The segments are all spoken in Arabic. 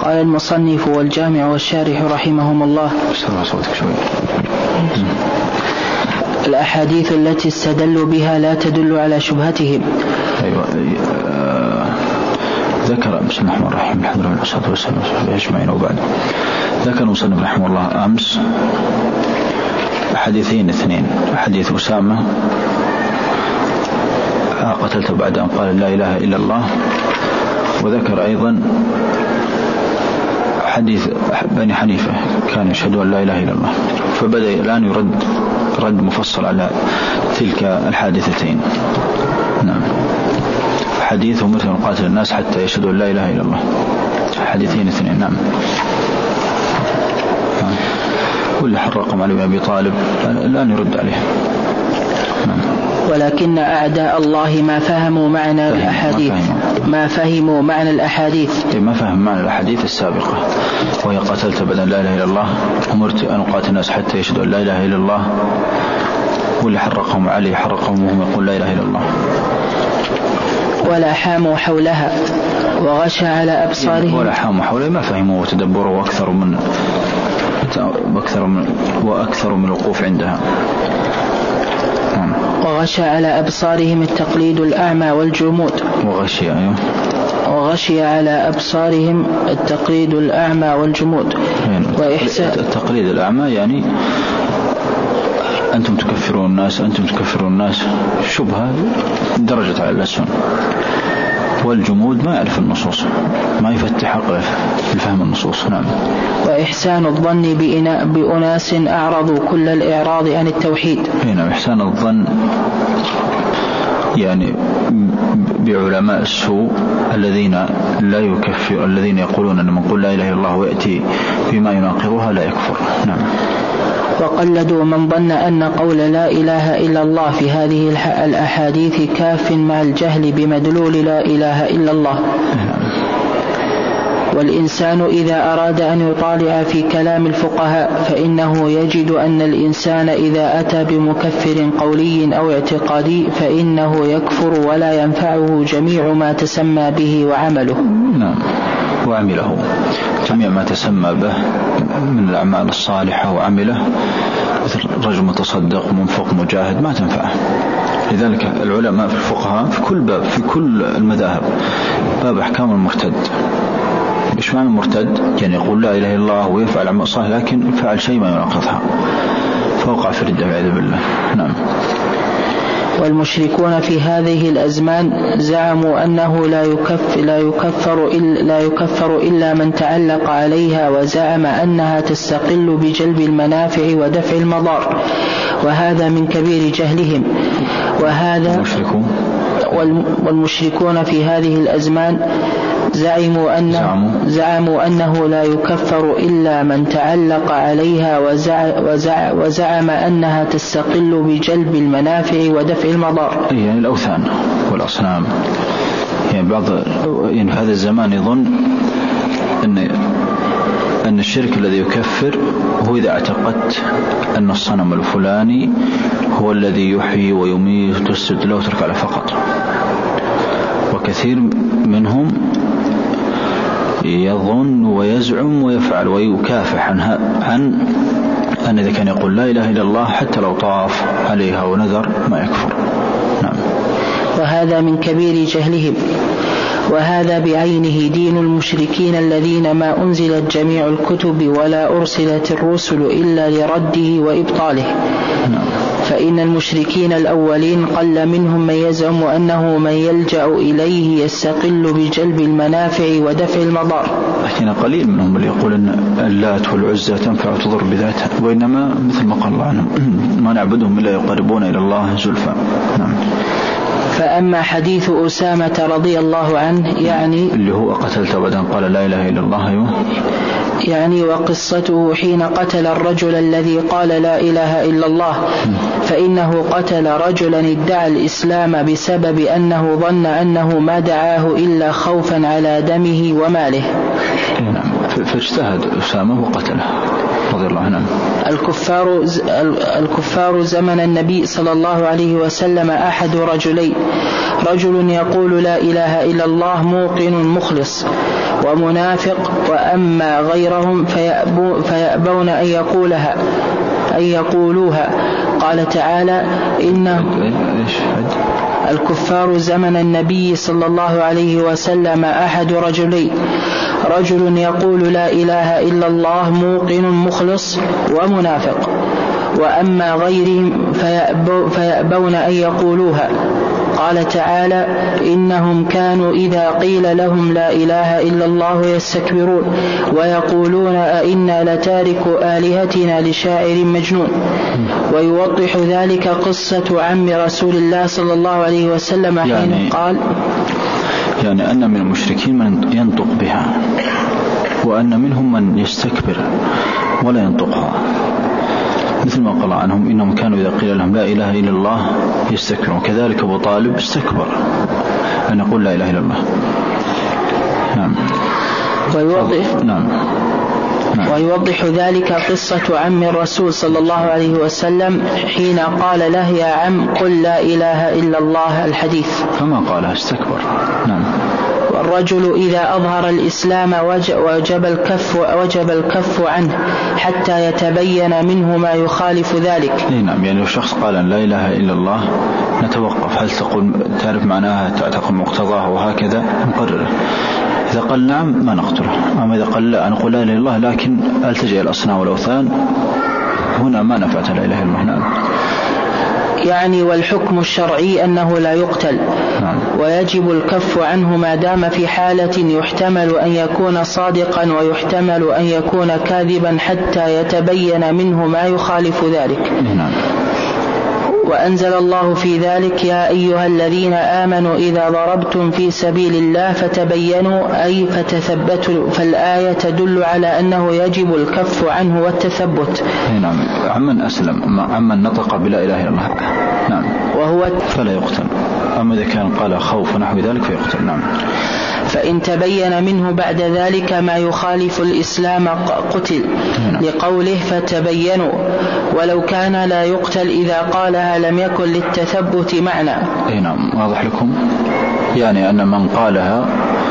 قال المصنف والجامع والشارح رحمهم الله: الأحاديث التي استدلوا بها لا تدل على شبهتهم. أيوة. ذكر بسم الله الرحمن الرحيم الحمد لله والصلاة والسلام على أجمعين وبعد. ذكر المصنف رحمه الله أمس حديثين اثنين: حديث أسامة قتلت بعد أن قال لا إله إلا الله، وذكر أيضا حديث بني حنيفة كان يشهد أن لا إله إلا الله، فبدأ الآن يرد رد مفصل على تلك الحادثتين. نعم. حديث مثل قاتل الناس حتى يشهدوا أن لا إله إلا الله، حديثين اثنين. نعم. واللي حرقهم علي بن أبي طالب الآن يرد عليه. نعم. ولكن أعداء الله ما فهموا معنى الأحاديث، ما فهموا معنى الأحاديث، ما فهم معنى الأحاديث السابقة، وهي قتلت بدل لا إله إلا الله، أمرت أن أقاتل الناس حتى يشهدوا لا إله إلا الله، واللي حرقهم علي حرقهم وهم يقول لا إله إلا الله. ولا حاموا حولها وغشى على أبصارهم، ولا حاموا حولها ما فهموا وتدبروا وأكثر من الوقوف عندها. وغشى على أبصارهم التقليد الأعمى والجمود. وغشي على أبصارهم التقليد الأعمى والجمود. التقليد الأعمى يعني أنتم تكفرون الناس شبهة درجة على الأسفل، والجمود ما يعرف النصوص، ما يفتح عقله في فهم النصوص. نعم. وإحسان الظن بأناس أعرضوا كل الإعراض عن التوحيد. نعم. إحسان الظن يعني بعلماء السوء الذين لا يكفر، الذين يقولون أن من قل لا إله إلا الله ويأتي بما يناقضها لا يكفر. نعم. وقلدوا من ظن أن قول لا إله إلا الله في هذه الأحاديث كاف مع الجهل بمدلول لا إله إلا الله. والإنسان إذا أراد أن يطالع في كلام الفقهاء فإنه يجد أن الإنسان إذا أتى بمكفر قولي أو اعتقادي فإنه يكفر ولا ينفعه جميع ما تسمى به وعمله. نعم. وعمله جميع ما تسمى به من الأعمال الصالحة وعمله، مثل رجل متصدق منفق مجاهد، ما تنفعه. لذلك العلماء في الفقهاء في كل باب في كل المذاهب باب أحكام المرتد. إيش معنى المرتد؟ يعني يقول لا إله إلا الله ويفعل عمل صالح لكن فعل شيء ما يناقضها فوقع في الردة والعياذ بالله. نعم. والمشركون في هذه الأزمان زعموا أنه لا يكفر إلا من تعلق عليها، وزعم أنها تستقل بجلب المنافع ودفع المضار، وهذا من كبير جهلهم. وهذا والمشركون في هذه الأزمان زعموا أنه لا يكفر إلا من تعلق عليها، وزعم أنها تستقل بجلب المنافع ودفع المضار. يعني الأوثان والأصنام. يعني بعض في هذا الزمان يظن أن الشرك الذي يكفر هو إذا اعتقدت أن الصنم الفلاني هو الذي يحيي ويميت وتسجد له وتركع له فقط. وكثير منهم يظن ويزعم ويفعل ويكافح عن أن إذا كان يقول لا إله إلا الله حتى لو طاف عليها ونذر ما يكفر. نعم. وهذا من كبير جهلهم، وهذا بعينه دين المشركين الذين ما أنزلت جميع الكتب ولا أرسلت الرسل إلا لرده وإبطاله. نعم. فإن المشركين الأولين قل منهم من يزعم أنه من يلجأ إليه يستقل بجلب المنافع ودفع المضار. لكن قليل منهم اللي يقول أن اللات والعزى تنفع وتضر بذاتها، وإنما مثل ما قال الله عنهم ما نعبدهم إلا يقربون إلى الله زلفى. نعم. فأما حديث أسامة رضي الله عنه يعني اللي هو قتلت بعد أن قال لا إله إلا الله يعني وقصته حين قتل الرجل الذي قال لا إله إلا الله، فإنه قتل رجلا ادعى الإسلام بسبب أنه ظن أنه ما دعاه إلا خوفا على دمه وماله. نعم. فاجتهد أسامة وقتله رضي الله عنه. الكفار زمن النبي صلى الله عليه وسلم أحد رجلين: رجل يقول لا إله إلا الله موقن مخلص ومنافق، وأما غيرهم فيأبون أن يقولوها. قال تعالى: الكفار زمن النبي صلى الله عليه وسلم أحد رجلين: رجل يقول لا إله إلا الله موقن مخلص ومنافق، وأما غيرهم فيأبون أن يقولوها. قال تعالى: إنهم كانوا إذا قيل لهم لا إله إلا الله يستكبرون ويقولون أئنا لتاركو آلهتنا لشاعر مجنون. ويوضح ذلك قصة عم رسول الله صلى الله عليه وسلم حين قال: يعني أن من المشركين من ينطق بها، وأن منهم من يستكبر ولا ينطقها، مثل ما قال عنهم إنهم كانوا إذا قيل لهم لا إله إلا الله يستكبرون. كذلك أبو طالب استكبر أن يقول لا إله إلا الله. نعم. ويوضح ذلك قصة عم الرسول صلى الله عليه وسلم حين قال له: يا عم قل لا إله إلا الله، الحديث. فما قالها، استكبر. نعم. والرجل إذا أظهر الإسلام وجب الكف عنه حتى يتبين منه ما يخالف ذلك. نعم. يعني لو شخص قال لا إله إلا الله نتوقف، هل تعرف معناها، تعتقد مقتضاها وهكذا نقرره. إذا قال نعم ما نقتله، أما إذا قال لا نقول لا إله إلا الله لكن ألتجئ الأصنام والأوثان، هنا ما نفعت لا إله إلا الله. نعم. يعني والحكم الشرعي أنه لا يقتل. نعم. ويجب الكف عنه ما دام في حالة يحتمل أن يكون صادقا ويحتمل أن يكون كاذبا حتى يتبين منه ما يخالف ذلك. نعم. وأنزل الله في ذلك: يا أيها الذين آمنوا إذا ضربتم في سبيل الله فتبينوا أي فتثبتوا. فالآية تدل على أنه يجب الكف عنه والتثبت. نعم. عمن أسلم، عمن نطق بلا إله إلا الله. نعم. وهو فلا يقتل. أما إذا كان قال خوف ونحو ذلك فيقتل. نعم. فإن تبين منه بعد ذلك ما يخالف الإسلام قتل، لقوله فتبينوا. ولو كان لا يقتل إذا قالها لم يكن للتثبت معنى. نعم. واضح لكم؟ يعني أن من قالها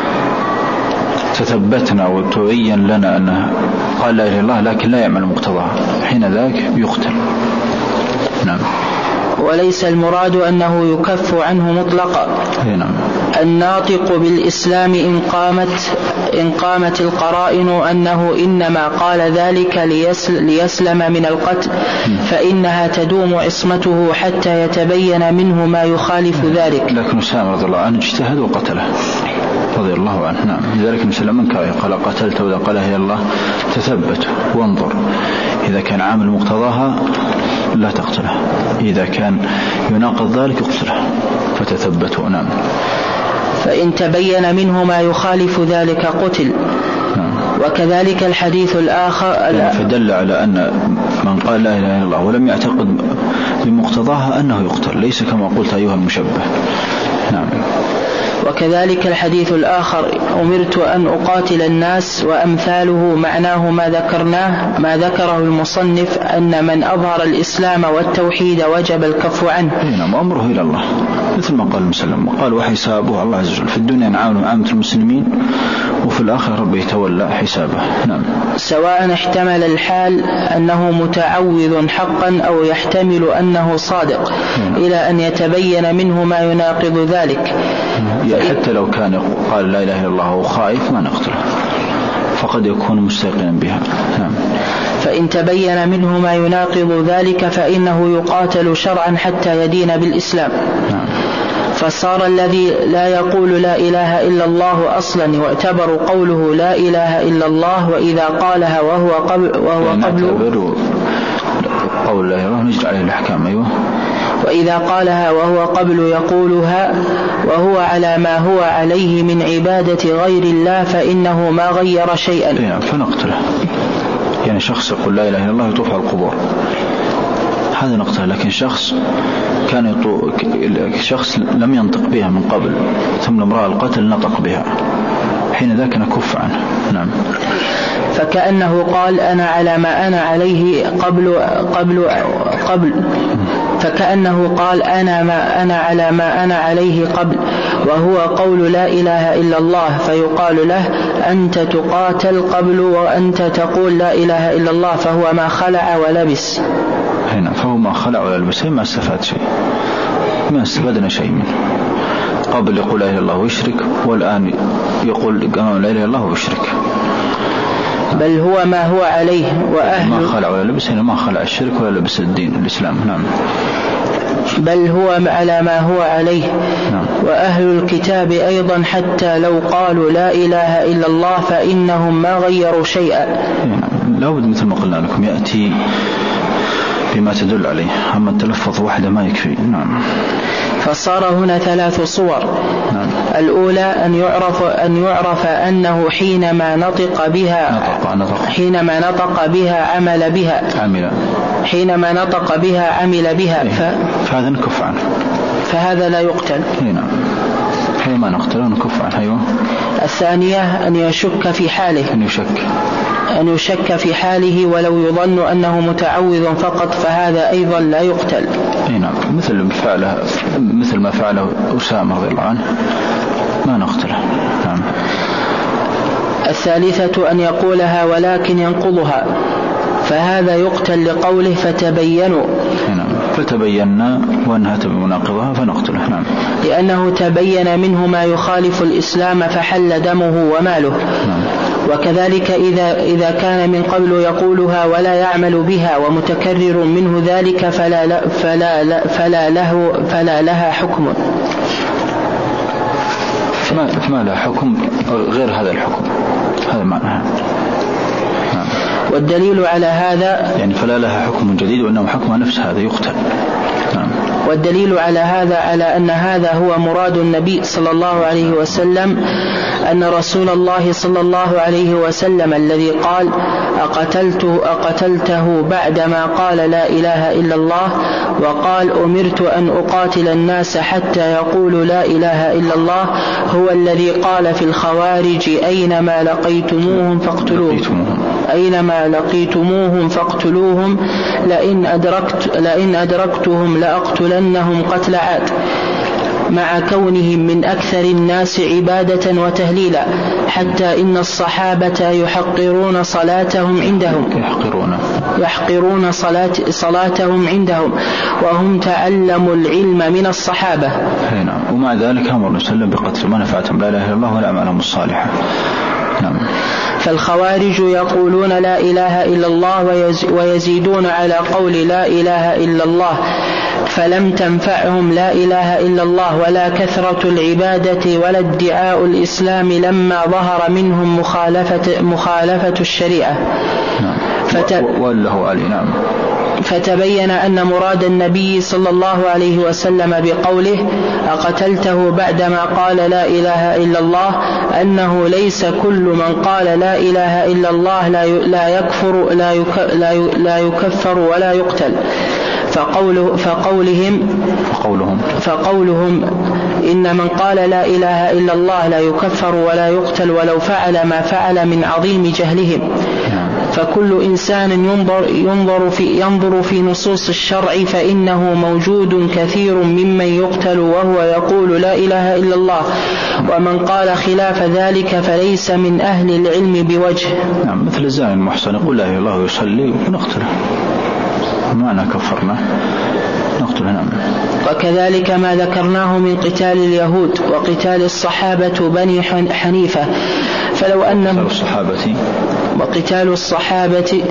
تثبتنا وتبين لنا أنه قال لا إله إلا الله لكن لا يعمل مقتضاها، حين ذاك يقتل. نعم. وليس المراد أنه يكف عنه مطلقا. نعم. الناطق بالإسلام إن قامت القرائن أنه إنما قال ذلك ليسلم من القتل فإنها تدوم عصمته حتى يتبين منه ما يخالف ذلك. لكن أسامة رضي الله عنه اجتهد وقتله رضي الله عنه. نعم. لذلك مثل من قال قتلت وإذا قال هي الله تثبت وانظر، إذا كان عامل مقتضاها لا تقتله، إذا كان يناقض ذلك يقتله، فتثبتوا. نعم. فإن تبين منه ما يخالف ذلك قتل. وكذلك الحديث الآخر فدل على أن من قال لا إله إلا الله ولم يعتقد بمقتضاها أنه يقتل، ليس كما قلت أيها المشبه. نعم. وكذلك الحديث الآخر: أمرت أن أقاتل الناس، وأمثاله معناه ما ذكره المصنف أن من أظهر الإسلام والتوحيد وجب الكف عنه. نعم. أمره إلى الله مثل ما قال المسلم، وقال وحسابه الله عز وجل، في الدنيا نعاون عامة المسلمين وفي الآخرة رب يتولى حسابه. نعم. سواء احتمل الحال أنه متعوذ حقا أو يحتمل أنه صادق إلى أن يتبين منه ما يناقض ذلك. حتى لو كان قال لا إله إلا الله وخائف ما نقتله، فقد يكون مستيقنا بها. نعم. فإن تبين منه ما يناقض ذلك فإنه يقاتل شرعا حتى يدين بالإسلام. نعم. فصار الذي لا يقول لا إله إلا الله أصلا يعتبر قوله لا إله إلا الله، وإذا قالها وهو قبل قول لا إله نجري عليه الأحكام. أيوه. وإذا قالها وهو قبل يقولها وهو على ما هو عليه من عبادة غير الله فإنه ما غير شيئا. فنقتله. يعني شخص يقول لا إله إلا الله يطوف على القبور، هذا نقتله. لكن شخص شخص لم ينطق بها من قبل ثم لما رأى القتل نطق بها، حين ذاك نكف عنه. نعم. فكأنه قال أنا على ما أنا عليه قبل فكأنه قال أنا على ما أنا عليه قبل، وهو قول لا إله إلا الله، فيقال له أنت تقاتل قبل وأنت تقول لا إله إلا الله، فهو ما خلع ولبس. هنا فهو ما خلع ولا لبس، ما استفاد شيء، ما استفادنا شيء منه. قبل يقول لا إله إلا الله ويشرك، والآن يقول أمام لا إله إلا الله ويشرك. بل هو ما هو عليه ما خلع ولا لبس، هنا ما خلع الشرك ولا لبس الدين الإسلام. نعم. بل هو على ما هو عليه. نعم. وأهل الكتاب أيضا حتى لو قالوا لا إله إلا الله فإنهم ما غيروا شيئا. لا بد مثل ما قلنا لكم يأتي بما تدل عليه، أما التلفظ وحده ما يكفي. نعم. فصار هنا 3 صور. نعم. الأولى أن يعرف أنه حينما نطق بها عمل بها. حينما نطق بها عمل بها. فهذا نكف عنه، فهذا لا يقتل. نعم. هي ما نقتله نكف عنه. أيوة. الثانية أن يشك في حاله، أن يشك في حاله ولو يظن أنه متعوذ فقط، فهذا أيضا لا يقتل. نعم. مثل ما فعله أسامة رضي الله عنه ما نقتله. نعم. الثالثة أن يقولها ولكن ينقضها، فهذا يقتل لقوله فتبينوا. نعم. فتبينا وأنهت بمناقضها فنقتله. نعم. لأنه تبين منه ما يخالف الإسلام فحل دمه وماله. نعم. وكذلك إذا كان من قبل يقولها ولا يعمل بها ومتكرر منه ذلك فلا لها حكم. ما لها حكم غير هذا الحكم، هذا معناها. نعم. والدليل على هذا يعني فلا لها حكم جديد وإنه حكم نفس هذا يقتل. نعم. والدليل على هذا على أن هذا هو مراد النبي صلى الله عليه وسلم، أن رسول الله صلى الله عليه وسلم الذي قال أقتلته بعدما قال لا إله إلا الله، وقال أمرت أن أقاتل الناس حتى يقولوا لا إله إلا الله، هو الذي قال في الخوارج أينما لقيتموهم فاقتلوهم لئن أدركتهم لأقتلنهم قتل عاد، مع كونهم من أكثر الناس عبادة وتهليلا، حتى إن الصحابة يحقرون صلاتهم عندهم وهم تعلموا العلم من الصحابة. نعم. ومع ذلك أمر وسلم بقتل ما نفعتهم لا إله إلا الله ولا أعمالهم الصالحة. نعم. فالخوارج يقولون لا إله إلا الله ويزيدون على قول لا إله إلا الله، فلم تنفعهم لا إله إلا الله ولا كثرة العبادة ولا ادعاء الإسلام لما ظهر منهم مخالفة الشريعة. نعم. فتبين أن مراد النبي صلى الله عليه وسلم بقوله أقتلته بعدما قال لا إله إلا الله أنه ليس كل من قال لا إله إلا الله لا يكفر ولا يقتل. فقولهم إن من قال لا إله إلا الله لا يكفر ولا يقتل ولو فعل ما فعل من عظيم جهلهم. فكل إنسان ينظر في نصوص الشرع فإنه موجود كثير ممن يقتل وهو يقول لا إله إلا الله، ومن قال خلاف ذلك فليس من أهل العلم بوجه. نعم. مثل الزاني المحصن يقول لا إله إلا الله ويصلي ونقتله، معنى كفرنا نقتله. نعم. وكذلك ما ذكرناه من قتال اليهود وقتال الصحابة بني حنيفة، فلو أن وقتال الصحابة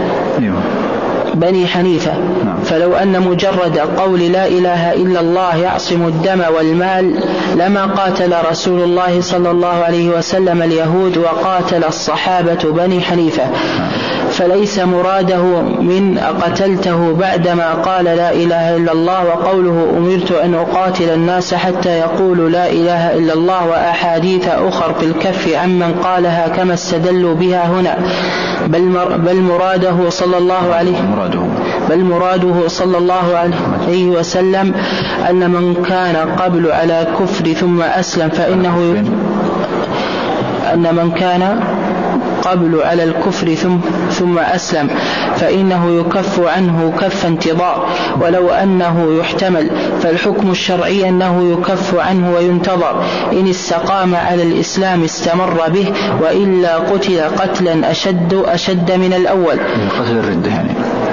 بني حنيفة، فلو أن مجرد قول لا إله إلا الله يعصم الدم والمال لما قاتل رسول الله صلى الله عليه وسلم اليهود وقاتل الصحابة بني حنيفة، فليس مراده من أقتلته بعدما قال لا إله إلا الله وقوله أمرت أن أقاتل الناس حتى يقولوا لا إله إلا الله وأحاديث أخر في الكف عمن قالها كما استدلوا بها هنا، بل مراده صلى الله عليه وسلم أن من كان قبل على كفر ثم أسلم فإنه قبل على الكفر ثم أسلم فإنه يكف عنه كف انتظار، ولو أنه يحتمل فالحكم الشرعي أنه يكف عنه وينتظر، إن استقام على الإسلام استمر به، وإلا قتل قتلا أشد من الأول، قتل الردة يعني،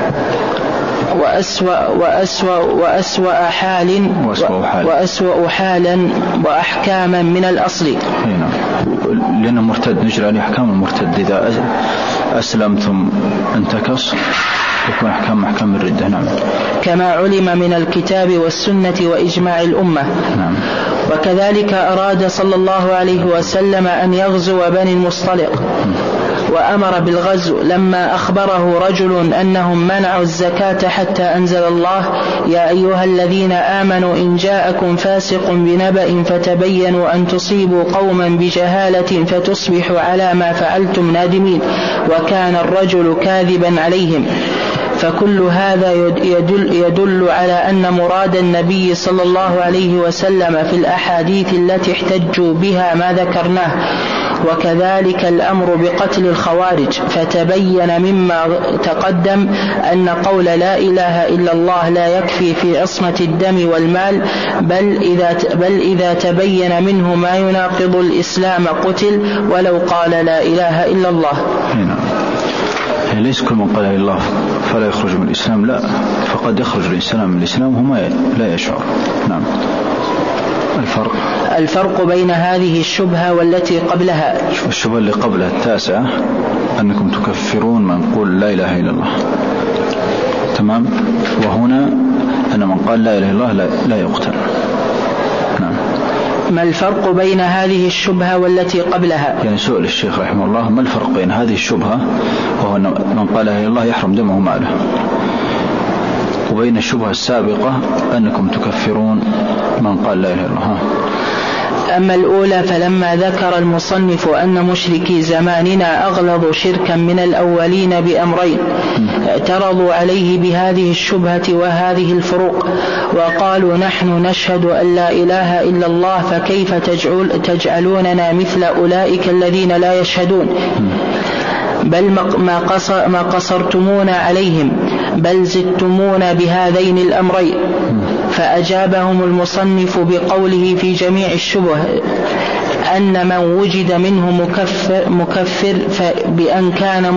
وأسوأ حالا وأحكاما من الأصل. لأنه مرتد نجري عليه أحكام المرتد، إذا أسلم ثم انتكس يكون أحكام الردة. نعم. كما علم من الكتاب والسنة وإجماع الأمة. نعم. وكذلك أراد صلى الله عليه وسلم أن يغزو بني المصطلق، وأمر بالغزو لما أخبره رجل أنهم منعوا الزكاة حتى أنزل الله: يا أيها الذين آمنوا إن جاءكم فاسق بنبأ فتبينوا أن تصيبوا قوما بجهالة فتصبحوا على ما فعلتم نادمين، وكان الرجل كاذبا عليهم. فكل هذا يدل على أن مراد النبي صلى الله عليه وسلم في الأحاديث التي احتجوا بها ما ذكرناه. وكذلك الأمر بقتل الخوارج، فتبين مما تقدم أن قول لا إله إلا الله لا يكفي في عصمة الدم والمال، بل إذا تبين منه ما يناقض الإسلام قتل ولو قال لا إله إلا الله. ليس كل من قال الله فلا يخرج من الإسلام، لا، فقد يخرج الإنسان من الإسلام وهو لا يشعر. نعم. الفرق بين هذه الشبهة والتي قبلها. الشبهة اللي قبلها 9 أنكم تكفرون من قول لا إله إلا الله، تمام. وهنا أن من قال لا إله إلا الله لا يقتل. نعم. ما الفرق بين هذه الشبهة والتي قبلها؟ يعني سؤال الشيخ رحمه الله: ما الفرق بين هذه الشبهة وهو أن من قال لا إله إلا الله يحرم دمه وماله، وبين الشبهة السابقة أنكم تكفرون من قال لا إله إلا الله؟ أما الأولى فلما ذكر المصنف أن مشركي زماننا أغلظوا شركا من الأولين بأمرين، اعترضوا عليه بهذه الشبهة وهذه الفروق، وقالوا: نحن نشهد أن لا إله إلا الله، فكيف تجعلوننا مثل أولئك الذين لا يشهدون؟ بل ما قصرتمونا عليهم، بل زدتمونا بهذين الأمرين. فأجابهم المصنف بقوله في جميع الشبه أن من وجد منه مكفر بأن كان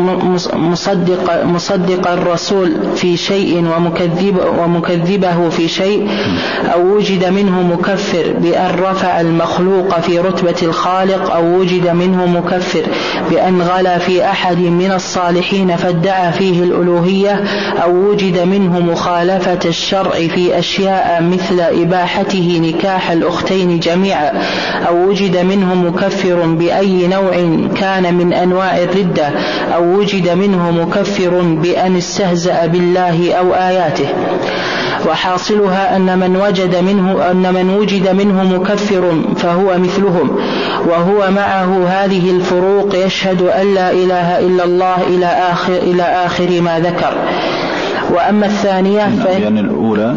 مصدق الرسول في شيء ومكذبه في شيء، أو وجد منه مكفر بأن رفع المخلوق في رتبة الخالق، أو وجد منه مكفر بأن غلا في أحد من الصالحين فادعى فيه الألوهية، أو وجد منه مخالفة الشرع في أشياء مثل إباحته نكاح الأختين جميعا، أو وجد منه مكفر بأي نوع كان من أنواع الردة، أو وجد منه مكفر بأن استهزأ بالله أو آياته. وحاصلها أن من وجد منه مكفر فهو مثلهم، وهو معه هذه الفروق يشهد أن لا إله إلا الله إلى آخر ما ذكر. وأما الثانية يعني الأولى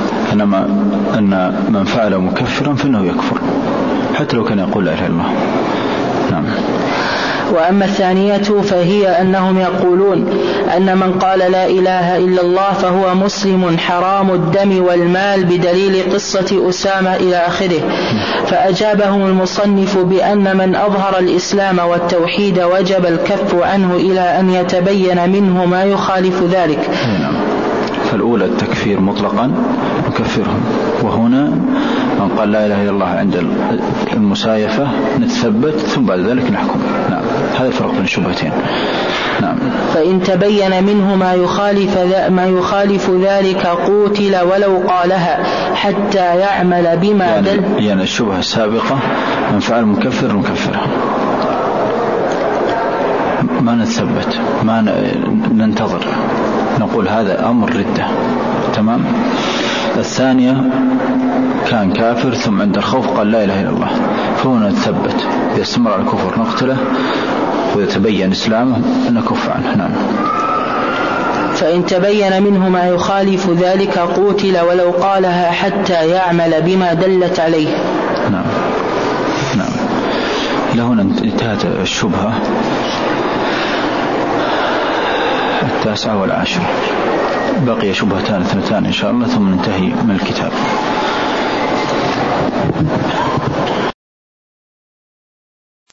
أن من فعل مكفرا فإنه يكفر حتى لو كان يقول لا إله إلا الله. نعم. وأما الثانية فهي أنهم يقولون أن من قال لا إله إلا الله فهو مسلم حرام الدم والمال بدليل قصة أسامة إلى آخره. فأجابهم المصنف بأن من أظهر الإسلام والتوحيد وجب الكف عنه إلى أن يتبين منه ما يخالف ذلك. فالأولى التكفير مطلقا نكفرهم، وهنا من قال لا إله إلا الله عند المسايفة نتثبت ثم بعد ذلك نحكم. نعم. هذا الفرق بين الشبهتين. نعم. فإن تبين منه ما يخالف ذلك قوتل ولو قالها حتى يعمل بما دل. يعني الشبهة السابقة من فعل مكفر نكفره، ما نتثبت، ما ننتظر، نقول هذا أمر ردة. تمام. الثانية كان كافر ثم عند الخوف قال لا إله إلا الله، فهنا نتثبت، إذا استمر على الكفر نقتله، وإذا تبين إسلامه نكف عنه. نعم. فإن تبين منه ما يخالف ذلك قوتل ولو قالها حتى يعمل بما دلت عليه. نعم. نعم. لهنا انتهت الشبهة 9 و10. بقي شبهتان 2 إن شاء الله ثم ننتهي من الكتاب.